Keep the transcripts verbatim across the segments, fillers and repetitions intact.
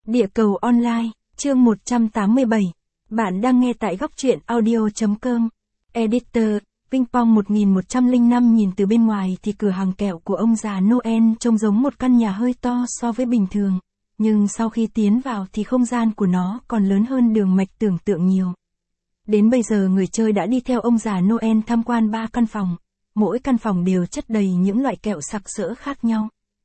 Địa cầu online, chương một trăm tám mươi bảy. Bạn đang nghe tại góc truyện audio.com. Editor, Vinh Pong một nghìn một trăm lẻ năm. Nhìn từ bên ngoài thì cửa hàng kẹo của ông già Noel trông giống một căn nhà hơi to so với bình thường. Nhưng sau khi tiến vào thì không gian của nó còn lớn hơn đường mạch tưởng tượng nhiều. Đến bây giờ người chơi đã đi theo ông già Noel tham quan ba căn phòng. Mỗi căn phòng đều chất đầy những loại kẹo sặc sỡ khác nhau.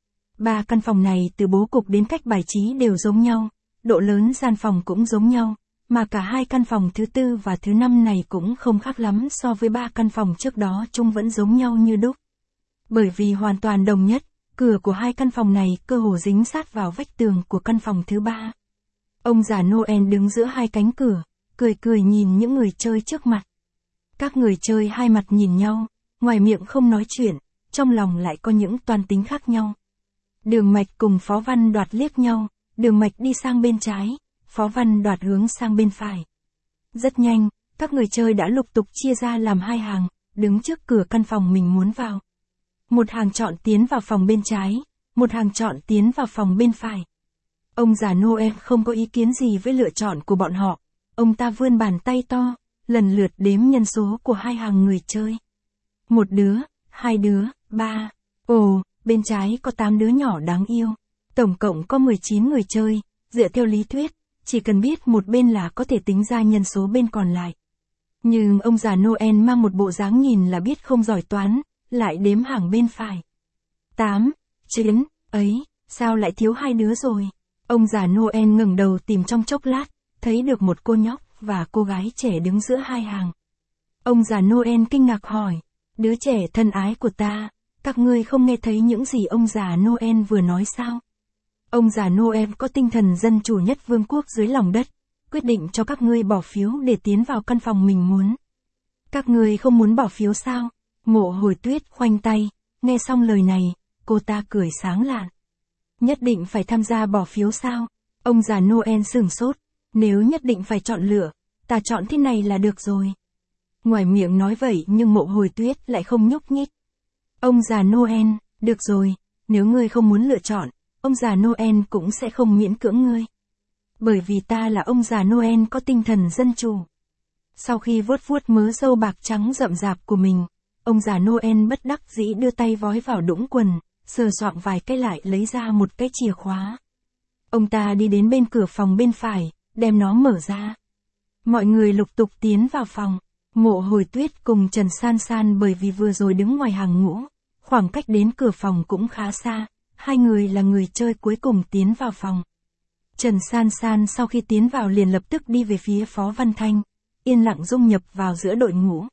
Ba căn phòng này từ bố cục đến cách bài trí đều giống nhau, độ lớn gian phòng cũng giống nhau, mà cả hai căn phòng thứ tư và thứ năm này cũng không khác lắm so với ba căn phòng trước đó, chúng vẫn giống nhau như đúc. Bởi vì hoàn toàn đồng nhất, cửa của hai căn phòng này cơ hồ dính sát vào vách tường của căn phòng thứ ba. Ông già Noel đứng giữa hai cánh cửa, cười cười nhìn những người chơi trước mặt. Các người chơi hai mặt nhìn nhau, ngoài miệng không nói chuyện, trong lòng lại có những toan tính khác nhau. Đường Mạch cùng Phó Văn Đoạt liếc nhau, Đường Mạch đi sang bên trái, Phó Văn Đoạt hướng sang bên phải. Rất nhanh, các người chơi đã lục tục chia ra làm hai hàng, đứng trước cửa căn phòng mình muốn vào. Một hàng chọn tiến vào phòng bên trái, một hàng chọn tiến vào phòng bên phải. Ông già Noel không có ý kiến gì với lựa chọn của bọn họ, ông ta vươn bàn tay to, lần lượt đếm nhân số của hai hàng người chơi. Một đứa, hai đứa, ba, ồ, bên trái có tám đứa nhỏ đáng yêu. Tổng cộng có mười chín người chơi, dựa theo lý thuyết, chỉ cần biết một bên là có thể tính ra nhân số bên còn lại. Nhưng ông già Noel mang một bộ dáng nhìn là biết không giỏi toán, lại đếm hàng bên phải. tám, chín, ấy, sao lại thiếu hai đứa rồi? Ông già Noel ngẩng đầu tìm trong chốc lát, thấy được một cô nhóc và cô gái trẻ đứng giữa hai hàng. Ông già Noel kinh ngạc hỏi, đứa trẻ thân ái của ta, các ngươi không nghe thấy những gì ông già Noel vừa nói sao? Ông già Noel có tinh thần dân chủ nhất vương quốc dưới lòng đất, quyết định cho các ngươi bỏ phiếu để tiến vào căn phòng mình muốn. Các ngươi không muốn bỏ phiếu sao? Mộ Hồi Tuyết khoanh tay, nghe xong lời này, cô ta cười sáng lạn. Nhất định phải tham gia bỏ phiếu sao? Ông già Noel sửng sốt, nếu nhất định phải chọn lựa, ta chọn thế này là được rồi. Ngoài miệng nói vậy nhưng Mộ Hồi Tuyết lại không nhúc nhích. Ông già Noel, được rồi, nếu ngươi không muốn lựa chọn, ông già Noel cũng sẽ không miễn cưỡng ngươi. Bởi vì ta là ông già Noel có tinh thần dân chủ. Sau khi vuốt vuốt mớ râu bạc trắng rậm rạp của mình, ông già Noel bất đắc dĩ đưa tay vói vào đũng quần, sờ soạng vài cái lại lấy ra một cái chìa khóa. Ông ta đi đến bên cửa phòng bên phải, đem nó mở ra. Mọi người lục tục tiến vào phòng. Mộ Hồi Tuyết cùng Trần San San bởi vì vừa rồi đứng ngoài hàng ngũ, khoảng cách đến cửa phòng cũng khá xa, hai người là người chơi cuối cùng tiến vào phòng. Trần San San sau khi tiến vào liền lập tức đi về phía Phó Văn Thanh, yên lặng dung nhập vào giữa đội ngũ.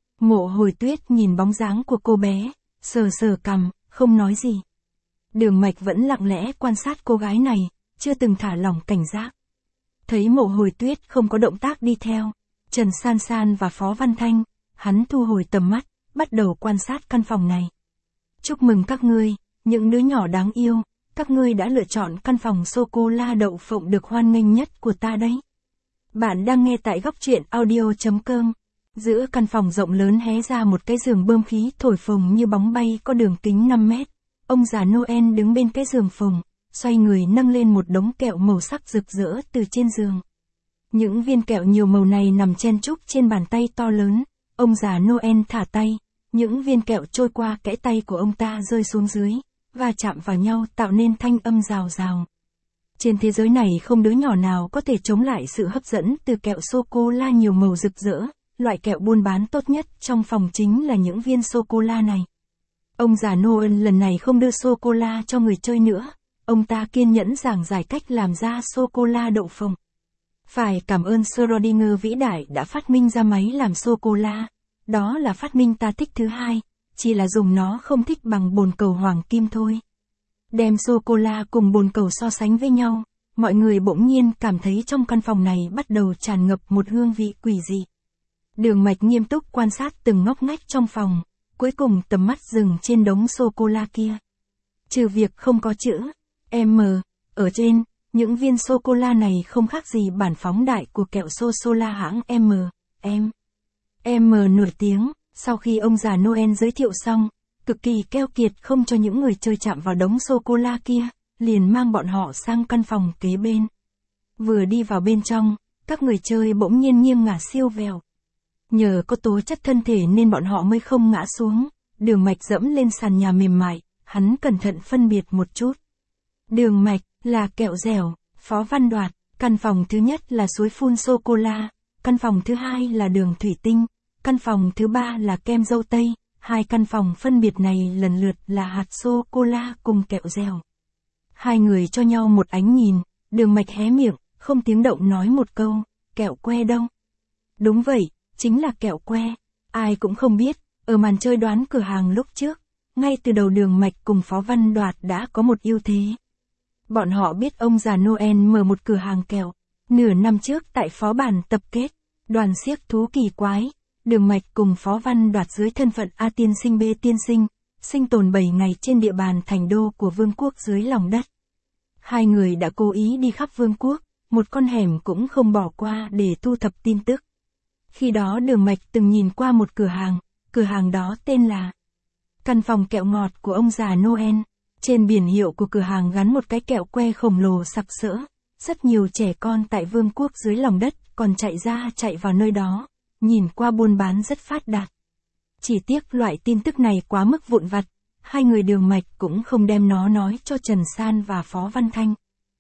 Mộ Hồi Tuyết nhìn bóng dáng của cô bé, sờ sờ cằm, không nói gì. Đường Mạch vẫn lặng lẽ quan sát cô gái này, chưa từng thả lỏng cảnh giác. Thấy Mộ Hồi Tuyết không có động tác đi theo Trần San San và Phó Văn Thanh, hắn thu hồi tầm mắt, bắt đầu quan sát căn phòng này. Chúc mừng các ngươi, những đứa nhỏ đáng yêu, các ngươi đã lựa chọn căn phòng sô-cô-la đậu phộng được hoan nghênh nhất của ta đấy. Bạn đang nghe tại góc truyện audio.com. Giữa căn phòng rộng lớn hé ra một cái giường bơm khí thổi phồng như bóng bay có đường kính năm mét. Ông già Noel đứng bên cái giường phồng, xoay người nâng lên một đống kẹo màu sắc rực rỡ từ trên giường. Những viên kẹo nhiều màu này nằm chen chúc trên bàn tay to lớn, ông già Noel thả tay, những viên kẹo trôi qua kẽ tay của ông ta rơi xuống dưới, và chạm vào nhau tạo nên thanh âm rào rào. Trên thế giới này không đứa nhỏ nào có thể chống lại sự hấp dẫn từ kẹo sô-cô-la nhiều màu rực rỡ, loại kẹo buôn bán tốt nhất trong phòng chính là những viên sô-cô-la này. Ông già Noel lần này không đưa sô-cô-la cho người chơi nữa, ông ta kiên nhẫn giảng giải cách làm ra sô-cô-la đậu phộng. Phải cảm ơn Schrödinger vĩ đại đã phát minh ra máy làm sô-cô-la, đó là phát minh ta thích thứ hai, chỉ là dùng nó không thích bằng bồn cầu hoàng kim thôi. Đem sô-cô-la cùng bồn cầu so sánh với nhau, mọi người bỗng nhiên cảm thấy trong căn phòng này bắt đầu tràn ngập một hương vị quỷ dị. Đường Mạch nghiêm túc quan sát từng ngóc ngách trong phòng, cuối cùng tầm mắt dừng trên đống sô-cô-la kia. Trừ việc không có chữ M ở trên, những viên sô-cô-la này không khác gì bản phóng đại của kẹo sô-cô-la hãng M, M. M nổi tiếng, sau khi ông già Noel giới thiệu xong, cực kỳ keo kiệt không cho những người chơi chạm vào đống sô-cô-la kia, liền mang bọn họ sang căn phòng kế bên. Vừa đi vào bên trong, các người chơi bỗng nhiên nghiêng ngả siêu vèo. Nhờ có tố chất thân thể nên bọn họ mới không ngã xuống. Đường Mạch dẫm lên sàn nhà mềm mại, hắn cẩn thận phân biệt một chút. Đường Mạch là kẹo dẻo, Phó Văn Đoạt, căn phòng thứ nhất là suối phun sô-cô-la, căn phòng thứ hai là đường thủy tinh, căn phòng thứ ba là kem dâu tây, hai căn phòng phân biệt này lần lượt là hạt sô-cô-la cùng kẹo dẻo. Hai người cho nhau một ánh nhìn, Đường Mạch hé miệng, không tiếng động nói một câu, kẹo que đâu? Đúng vậy, chính là kẹo que. Ai cũng không biết, ở màn chơi đoán cửa hàng lúc trước, ngay từ đầu Đường Mạch cùng Phó Văn Đoạt đã có một ưu thế. Bọn họ biết ông già Noel mở một cửa hàng kẹo. Nửa năm trước tại phó bản tập kết, đoàn xiếc thú kỳ quái, Đường Mạch cùng Phó Văn Đoạt dưới thân phận A tiên sinh B tiên sinh, sinh tồn bảy ngày trên địa bàn thành đô của vương quốc dưới lòng đất. Hai người đã cố ý đi khắp vương quốc, một con hẻm cũng không bỏ qua để thu thập tin tức. Khi đó Đường Mạch từng nhìn qua một cửa hàng, cửa hàng đó tên là Căn phòng kẹo ngọt của ông già Noel. Trên biển hiệu của cửa hàng gắn một cái kẹo que khổng lồ sặc sỡ. Rất nhiều trẻ con tại vương quốc dưới lòng đất còn chạy ra chạy vào nơi đó, nhìn qua buôn bán rất phát đạt. Chỉ tiếc loại tin tức này quá mức vụn vặt, hai người Đường Mạch cũng không đem nó nói cho Trần San và Phó Văn Thanh.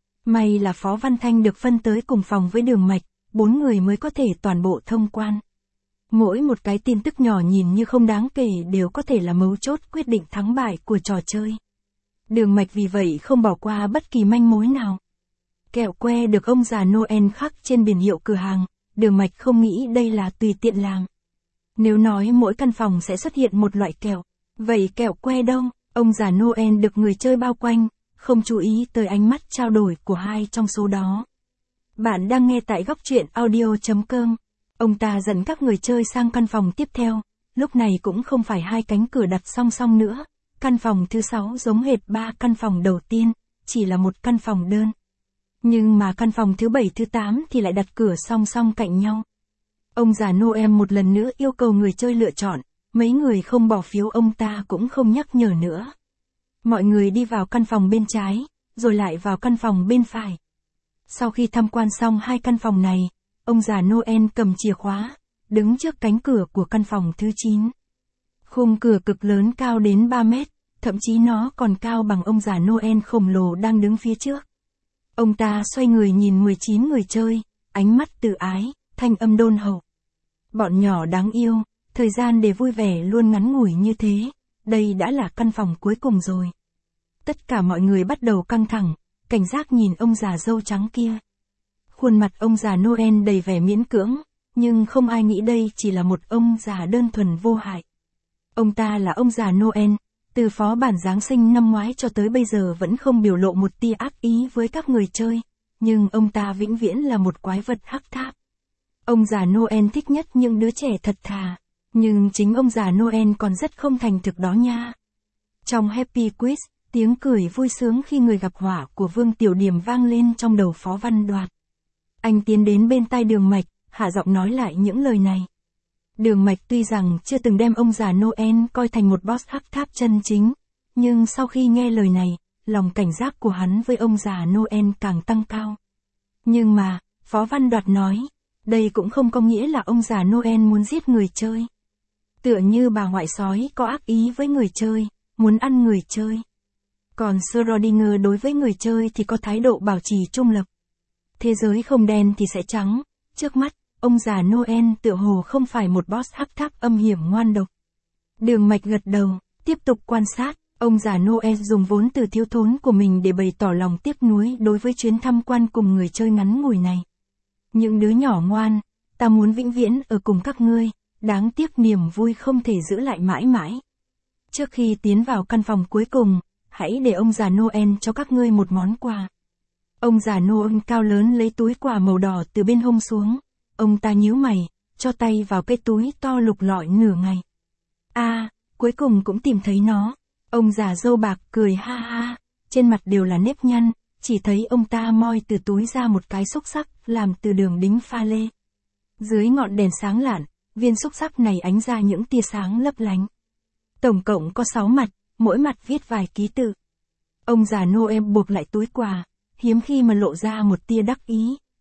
May là Phó Văn Thanh được phân tới cùng phòng với Đường Mạch, bốn người mới có thể toàn bộ thông quan. Mỗi một cái tin tức nhỏ nhìn như không đáng kể đều có thể là mấu chốt quyết định thắng bại của trò chơi. Đường Mạch vì vậy không bỏ qua bất kỳ manh mối nào. Kẹo que được ông già Noel khắc trên biển hiệu cửa hàng, Đường Mạch không nghĩ đây là tùy tiện làm. Nếu nói mỗi căn phòng sẽ xuất hiện một loại kẹo, vậy kẹo que đâu? Ông già Noel được người chơi bao quanh, không chú ý tới ánh mắt trao đổi của hai trong số đó. Bạn đang nghe tại góc truyện audio chấm com. Ông ta dẫn các người chơi sang căn phòng tiếp theo, lúc này cũng không phải hai cánh cửa đặt song song nữa. Căn phòng thứ sáu giống hệt ba căn phòng đầu tiên, chỉ là một căn phòng đơn. Nhưng mà căn phòng thứ bảy thứ tám thì lại đặt cửa song song cạnh nhau. Ông già Noel một lần nữa yêu cầu người chơi lựa chọn, mấy người không bỏ phiếu ông ta cũng không nhắc nhở nữa. Mọi người đi vào căn phòng bên trái, rồi lại vào căn phòng bên phải. Sau khi tham quan xong hai căn phòng này, ông già Noel cầm chìa khóa, đứng trước cánh cửa của căn phòng thứ chín. Khung cửa cực lớn cao đến ba mét, thậm chí nó còn cao bằng ông già Noel khổng lồ đang đứng phía trước. Ông ta xoay người nhìn mười chín người chơi, ánh mắt từ ái, thanh âm đôn hậu. Bọn nhỏ đáng yêu, thời gian để vui vẻ luôn ngắn ngủi như thế, đây đã là căn phòng cuối cùng rồi. Tất cả mọi người bắt đầu căng thẳng, cảnh giác nhìn ông già râu trắng kia. Khuôn mặt ông già Noel đầy vẻ miễn cưỡng, nhưng không ai nghĩ đây chỉ là một ông già đơn thuần vô hại. Ông ta là ông già Noel, từ phó bản Giáng sinh năm ngoái cho tới bây giờ vẫn không biểu lộ một tia ác ý với các người chơi, nhưng ông ta vĩnh viễn là một quái vật hắc tháp. Ông già Noel thích nhất những đứa trẻ thật thà, nhưng chính ông già Noel còn rất không thành thực đó nha. Trong Happy Quiz, tiếng cười vui sướng khi người gặp họa của Vương Tiểu Điểm vang lên trong đầu Phó Văn Đoạt. Anh tiến đến bên tai Đường Mạch, hạ giọng nói lại những lời này. Đường Mạch tuy rằng chưa từng đem ông già Noel coi thành một boss hắc tháp chân chính, nhưng sau khi nghe lời này, lòng cảnh giác của hắn với ông già Noel càng tăng cao. Nhưng mà, Phó Văn Đoạt nói, đây cũng không có nghĩa là ông già Noel muốn giết người chơi. Tựa như bà ngoại sói có ác ý với người chơi, muốn ăn người chơi. Còn Schrödinger đối với người chơi thì có thái độ bảo trì trung lập. Thế giới không đen thì sẽ trắng, trước mắt, ông già Noel tựa hồ không phải một boss hắc tháp âm hiểm ngoan độc. Đường Mạch gật đầu, tiếp tục quan sát, ông già Noel dùng vốn từ thiếu thốn của mình để bày tỏ lòng tiếc nuối đối với chuyến tham quan cùng người chơi ngắn ngủi này. Những đứa nhỏ ngoan, ta muốn vĩnh viễn ở cùng các ngươi, đáng tiếc niềm vui không thể giữ lại mãi mãi. Trước khi tiến vào căn phòng cuối cùng, hãy để ông già Noel cho các ngươi một món quà. Ông già Noel cao lớn lấy túi quà màu đỏ từ bên hông xuống. Ông ta nhíu mày, cho tay vào cái túi to lục lọi nửa ngày. A, à, cuối cùng cũng tìm thấy nó. Ông già râu bạc cười ha ha, trên mặt đều là nếp nhăn, chỉ thấy ông ta moi từ túi ra một cái xúc xắc làm từ đường đính pha lê. Dưới ngọn đèn sáng lạn, viên xúc xắc này ánh ra những tia sáng lấp lánh. Tổng cộng có sáu mặt, mỗi mặt viết vài ký tự. Ông già Noel buộc lại túi quà, hiếm khi mà lộ ra một tia đắc ý,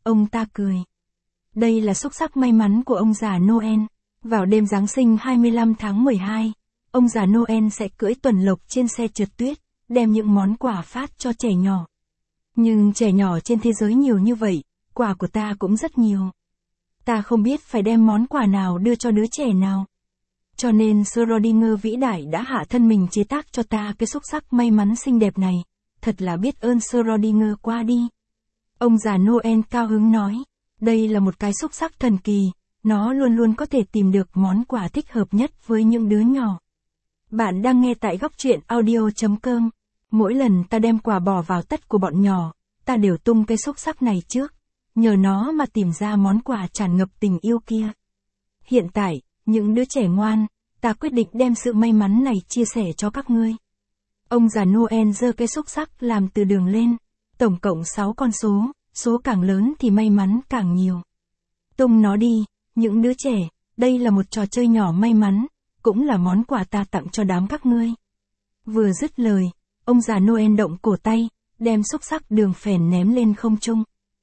ông ta cười. Đây là xúc xắc may mắn của ông già Noel. Vào đêm Giáng sinh hai mươi lăm tháng mười hai, ông già Noel sẽ cưỡi tuần lộc trên xe trượt tuyết, đem những món quà phát cho trẻ nhỏ. Nhưng trẻ nhỏ trên thế giới nhiều như vậy, quà của ta cũng rất nhiều. Ta không biết phải đem món quà nào đưa cho đứa trẻ nào. Cho nên Schrödinger vĩ đại đã hạ thân mình chế tác cho ta cái xúc xắc may mắn xinh đẹp này. Thật là biết ơn Schrödinger qua đi. Ông già Noel cao hứng nói, đây là một cái xúc xắc thần kỳ, nó luôn luôn có thể tìm được món quà thích hợp nhất với những đứa nhỏ. Bạn đang nghe tại góc truyện audio chấm com. Mỗi lần ta đem quà bỏ vào tất của bọn nhỏ, ta đều tung cái xúc xắc này trước, nhờ nó mà tìm ra món quà tràn ngập tình yêu kia. Hiện tại, những đứa trẻ ngoan, ta quyết định đem sự may mắn này chia sẻ cho các ngươi. Ông già Noel giơ cái xúc xắc làm từ đường lên, tổng cộng sáu con số, số càng lớn thì may mắn càng nhiều. Tung nó đi, những đứa trẻ, đây là một trò chơi nhỏ may mắn, cũng là món quà ta tặng cho đám các ngươi. Vừa dứt lời, ông già Noel động cổ tay, đem xúc xắc đường phèn ném lên không trung.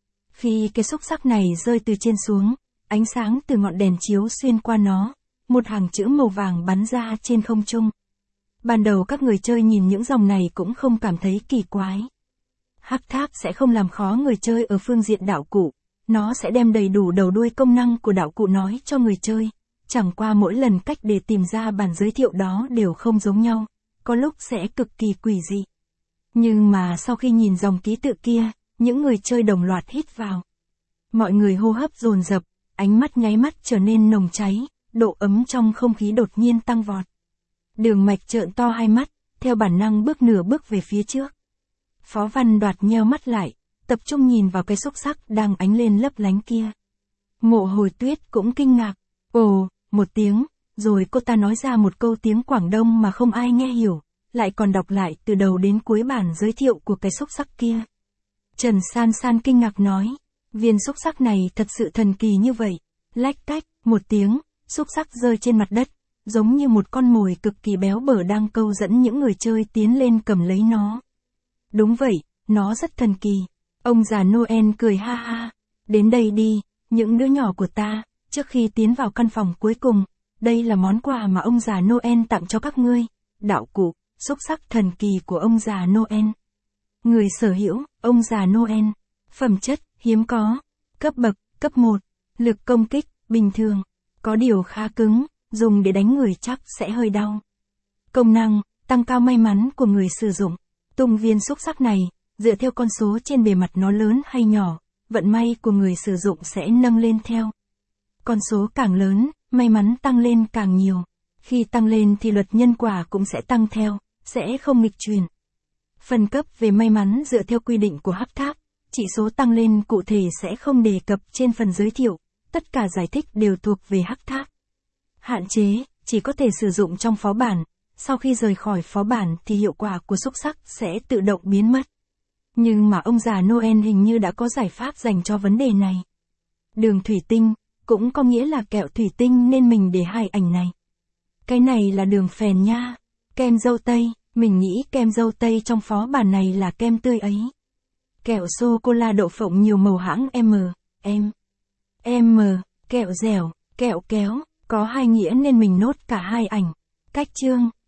Khi cái xúc xắc này rơi từ trên xuống, ánh sáng từ ngọn đèn chiếu xuyên qua nó, một hàng chữ màu vàng bắn ra trên không trung. Ban đầu các người chơi nhìn những dòng này cũng không cảm thấy kỳ quái. Hắc tháp sẽ không làm khó người chơi ở phương diện đạo cụ, nó sẽ đem đầy đủ đầu đuôi công năng của đạo cụ nói cho người chơi, chẳng qua mỗi lần cách để tìm ra bản giới thiệu đó đều không giống nhau, có lúc sẽ cực kỳ quỷ dị. Nhưng mà sau khi nhìn dòng ký tự kia, những người chơi đồng loạt hít vào. Mọi người hô hấp dồn dập, ánh mắt nháy mắt trở nên nồng cháy, độ ấm trong không khí đột nhiên tăng vọt. Đường Mạch trợn to hai mắt, theo bản năng bước nửa bước về phía trước. Phó Văn Đoạt nheo mắt lại, tập trung nhìn vào cái xúc xắc đang ánh lên lấp lánh kia. Mộ Hồi Tuyết cũng kinh ngạc, ồ, một tiếng, rồi cô ta nói ra một câu tiếng Quảng Đông mà không ai nghe hiểu, lại còn đọc lại từ đầu đến cuối bản giới thiệu của cái xúc xắc kia. Trần San San kinh ngạc nói, viên xúc xắc này thật sự thần kỳ như vậy. Lách cách, một tiếng, xúc xắc rơi trên mặt đất, giống như một con mồi cực kỳ béo bở đang câu dẫn những người chơi tiến lên cầm lấy nó. Đúng vậy, nó rất thần kỳ. Ông già Noel cười ha ha. Đến đây đi, những đứa nhỏ của ta, trước khi tiến vào căn phòng cuối cùng, đây là món quà mà ông già Noel tặng cho các ngươi. Đạo cụ, xúc xắc thần kỳ của ông già Noel. Người sở hữu, ông già Noel. Phẩm chất, hiếm có. Cấp bậc, cấp một. Lực công kích, bình thường. Có điều khá cứng, dùng để đánh người chắc sẽ hơi đau. Công năng, tăng cao may mắn của người sử dụng. Tung viên xúc xắc này, dựa theo con số trên bề mặt nó lớn hay nhỏ, vận may của người sử dụng sẽ nâng lên theo. Con số càng lớn, may mắn tăng lên càng nhiều. Khi tăng lên thì luật nhân quả cũng sẽ tăng theo, sẽ không nghịch chuyển. Phân cấp về may mắn dựa theo quy định của hắc tháp, chỉ số tăng lên cụ thể sẽ không đề cập trên phần giới thiệu, tất cả giải thích đều thuộc về hắc tháp. Hạn chế, chỉ có thể sử dụng trong phó bản, sau khi rời khỏi phó bản thì hiệu quả của xúc xắc sẽ tự động biến mất. Nhưng mà ông già Noel hình như đã có giải pháp dành cho vấn đề này. Đường thủy tinh, cũng có nghĩa là kẹo thủy tinh nên mình để hai ảnh này. Cái này là đường phèn nha. Kem dâu tây, mình nghĩ kem dâu tây trong phó bản này là kem tươi ấy. Kẹo sô-cô-la đậu phộng nhiều màu hãng M, M, M, kẹo dẻo, kẹo kéo, có hai nghĩa nên mình nốt cả hai ảnh. Cách chương.